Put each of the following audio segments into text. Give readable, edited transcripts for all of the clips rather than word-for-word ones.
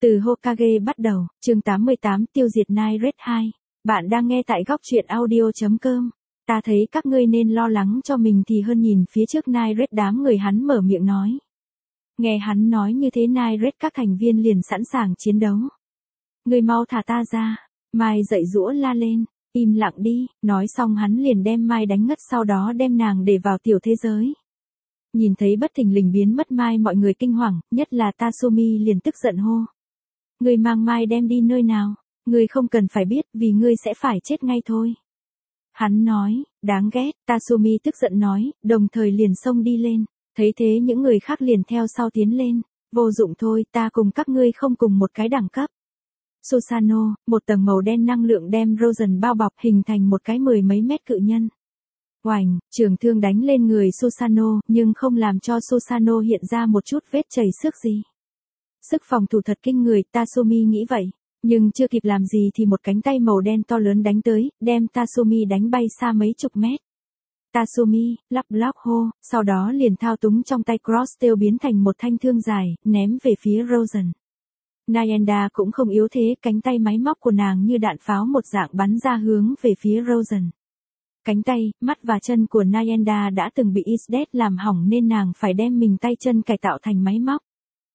Từ Hokage bắt đầu, chương 88 tiêu diệt Night Red 2. Bạn đang nghe tại góc truyện audio.com. Ta thấy các ngươi nên lo lắng cho mình thì hơn nhìn phía trước Night Red. Đám người hắn mở miệng nói. Nghe hắn nói như thế Night Red các thành viên liền sẵn sàng chiến đấu. Ngươi mau thả ta ra. Mai dậy giũa la lên. Im lặng đi. Nói xong hắn liền đem Mai đánh ngất, sau đó đem nàng để vào tiểu thế giới. Nhìn thấy bất thình lình biến mất Mai, mọi người kinh hoàng, nhất là Tatsumi liền tức giận hô. Ngươi mang Mai đem đi nơi nào? Ngươi không cần phải biết, vì ngươi sẽ phải chết ngay thôi. Hắn nói, đáng ghét. Tatsumi tức giận nói, đồng thời liền xông đi lên. Thấy thế những người khác liền theo sau tiến lên. Vô dụng thôi, ta cùng các ngươi không cùng một cái đẳng cấp. Susanoo, một tầng màu đen năng lượng đem Rosen bao bọc, hình thành một cái 10 mấy mét cự nhân. Oành, trường thương đánh lên người Susanoo, nhưng không làm cho Susanoo hiện ra một chút vết chảy xước gì. Sức phòng thủ thật kinh người, Tatsumi nghĩ vậy. Nhưng chưa kịp làm gì thì một cánh tay màu đen to lớn đánh tới, đem Tatsumi đánh bay xa mấy chục mét. Tatsumi, lắp bắp hô, sau đó liền thao túng trong tay Crosstail biến thành một thanh thương dài, ném về phía Rosen. Nyenda cũng không yếu thế, cánh tay máy móc của nàng như đạn pháo một dạng bắn ra hướng về phía Rosen. Cánh tay, mắt và chân của Nyenda đã từng bị Isdet làm hỏng nên nàng phải đem mình tay chân cải tạo thành máy móc.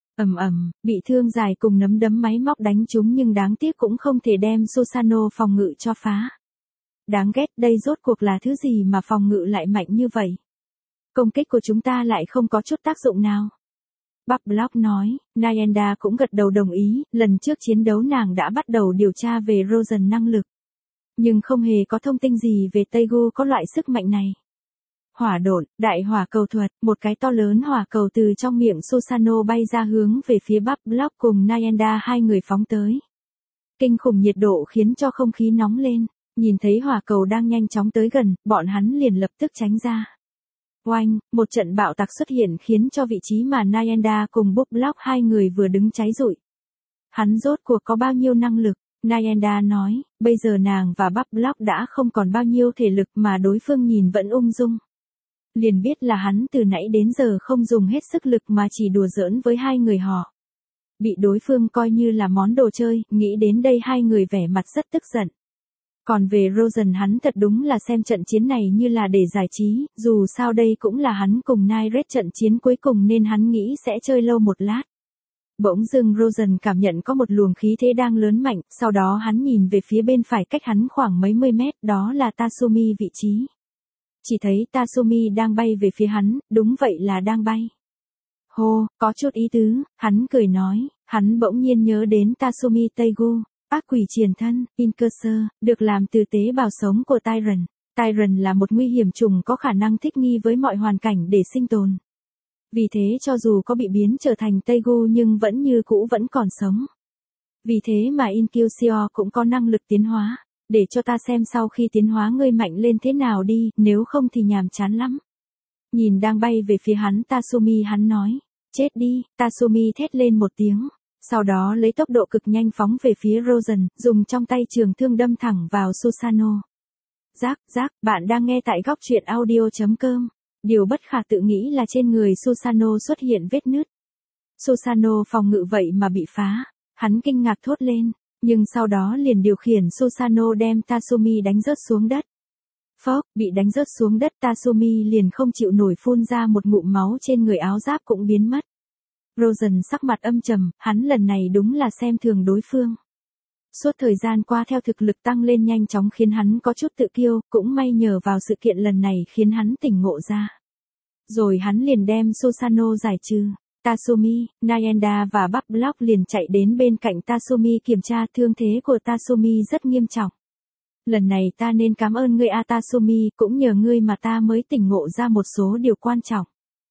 Bị thương dài cùng nắm đấm máy móc đánh trúng nhưng đáng tiếc cũng không thể đem Susanoo phòng ngự cho phá. Đáng ghét, đây rốt cuộc là thứ gì mà phòng ngự lại mạnh như vậy? Công kích của chúng ta lại không có chút tác dụng nào. Block nói, Nyenda cũng gật đầu đồng ý, lần trước chiến đấu nàng đã bắt đầu điều tra về Rosen năng lực. Nhưng không hề có thông tin gì về Taegu có loại sức mạnh này. Hỏa độn, đại hỏa cầu thuật, một cái to lớn hỏa cầu từ trong miệng Susanoo bay ra hướng về phía Block cùng Nyenda, hai người phóng tới. Kinh khủng nhiệt độ khiến cho không khí nóng lên, nhìn thấy hỏa cầu đang nhanh chóng tới gần, bọn hắn liền lập tức tránh ra. Oanh, một trận bạo tạc xuất hiện khiến cho vị trí mà Nyenda cùng Block hai người vừa đứng cháy rụi. Hắn rốt cuộc có bao nhiêu năng lực? Nyenda nói, bây giờ nàng và Block đã không còn bao nhiêu thể lực mà đối phương nhìn vẫn ung dung. Liền biết là hắn từ nãy đến giờ không dùng hết sức lực mà chỉ đùa giỡn với hai người họ. Bị đối phương coi như là món đồ chơi, nghĩ đến đây hai người vẻ mặt rất tức giận. Còn về Rosen, hắn thật đúng là xem trận chiến này như là để giải trí, dù sao đây cũng là hắn cùng Night Red trận chiến cuối cùng nên hắn nghĩ sẽ chơi lâu một lát. Bỗng dưng Rosen cảm nhận có một luồng khí thế đang lớn mạnh, sau đó hắn nhìn về phía bên phải cách hắn khoảng mấy mươi mét, đó là Tatsumi vị trí. Chỉ thấy Tatsumi đang bay về phía hắn, đúng vậy là đang bay. Hô, có chút ý tứ, hắn cười nói, hắn bỗng nhiên nhớ đến Tatsumi Taegu, ác quỷ triền thân, Incursor, được làm từ tế bào sống của Tyrant. Tyrant là một nguy hiểm trùng có khả năng thích nghi với mọi hoàn cảnh để sinh tồn. Vì thế cho dù có bị biến trở thành Taegu nhưng vẫn như cũ vẫn còn sống. Vì thế mà Incursor cũng có năng lực tiến hóa. Để cho ta xem sau khi tiến hóa ngươi mạnh lên thế nào đi, nếu không thì nhàm chán lắm. Nhìn đang bay về phía hắn Tatsumi, hắn nói, chết đi. Tatsumi thét lên một tiếng, sau đó lấy tốc độ cực nhanh phóng về phía Rosen, dùng trong tay trường thương đâm thẳng vào Susanoo. Rác, bạn đang nghe tại góc truyện audio.com. Điều bất khả tự nghĩ là trên người Susanoo xuất hiện vết nứt. Susanoo phòng ngự vậy mà bị phá, hắn kinh ngạc thốt lên. Nhưng sau đó liền điều khiển Susanoo đem Tatsumi đánh rớt xuống đất. Phốc, bị đánh rớt xuống đất Tatsumi liền không chịu nổi phun ra một ngụm máu, trên người áo giáp cũng biến mất. Rosen sắc mặt âm trầm, hắn lần này đúng là xem thường đối phương. Suốt thời gian qua theo thực lực tăng lên nhanh chóng khiến hắn có chút tự kiêu, cũng may nhờ vào sự kiện lần này khiến hắn tỉnh ngộ ra. Rồi hắn liền đem Susanoo giải trừ. Tatsumi, Nyenda và Block liền chạy đến bên cạnh Tatsumi kiểm tra, thương thế của Tatsumi rất nghiêm trọng. Lần này ta nên cảm ơn ngươi Tatsumi, cũng nhờ ngươi mà ta mới tỉnh ngộ ra một số điều quan trọng.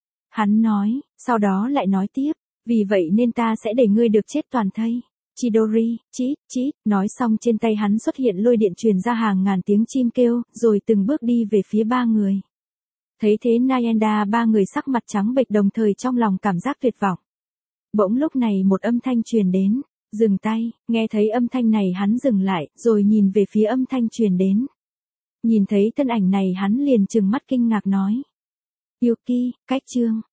Hắn nói, sau đó lại nói tiếp, vì vậy nên ta sẽ để ngươi được chết toàn thây. Chidori, chít, nói xong trên tay hắn xuất hiện lôi điện truyền ra hàng ngàn tiếng chim kêu, rồi từng bước đi về phía ba người. Thấy thế Nyenda, ba người sắc mặt trắng bệch đồng thời trong lòng cảm giác tuyệt vọng. Bỗng lúc này một âm thanh truyền đến, dừng tay, nghe thấy âm thanh này hắn dừng lại, rồi nhìn về phía âm thanh truyền đến. Nhìn thấy thân ảnh này hắn liền trừng mắt kinh ngạc nói. Yuki, cách chương,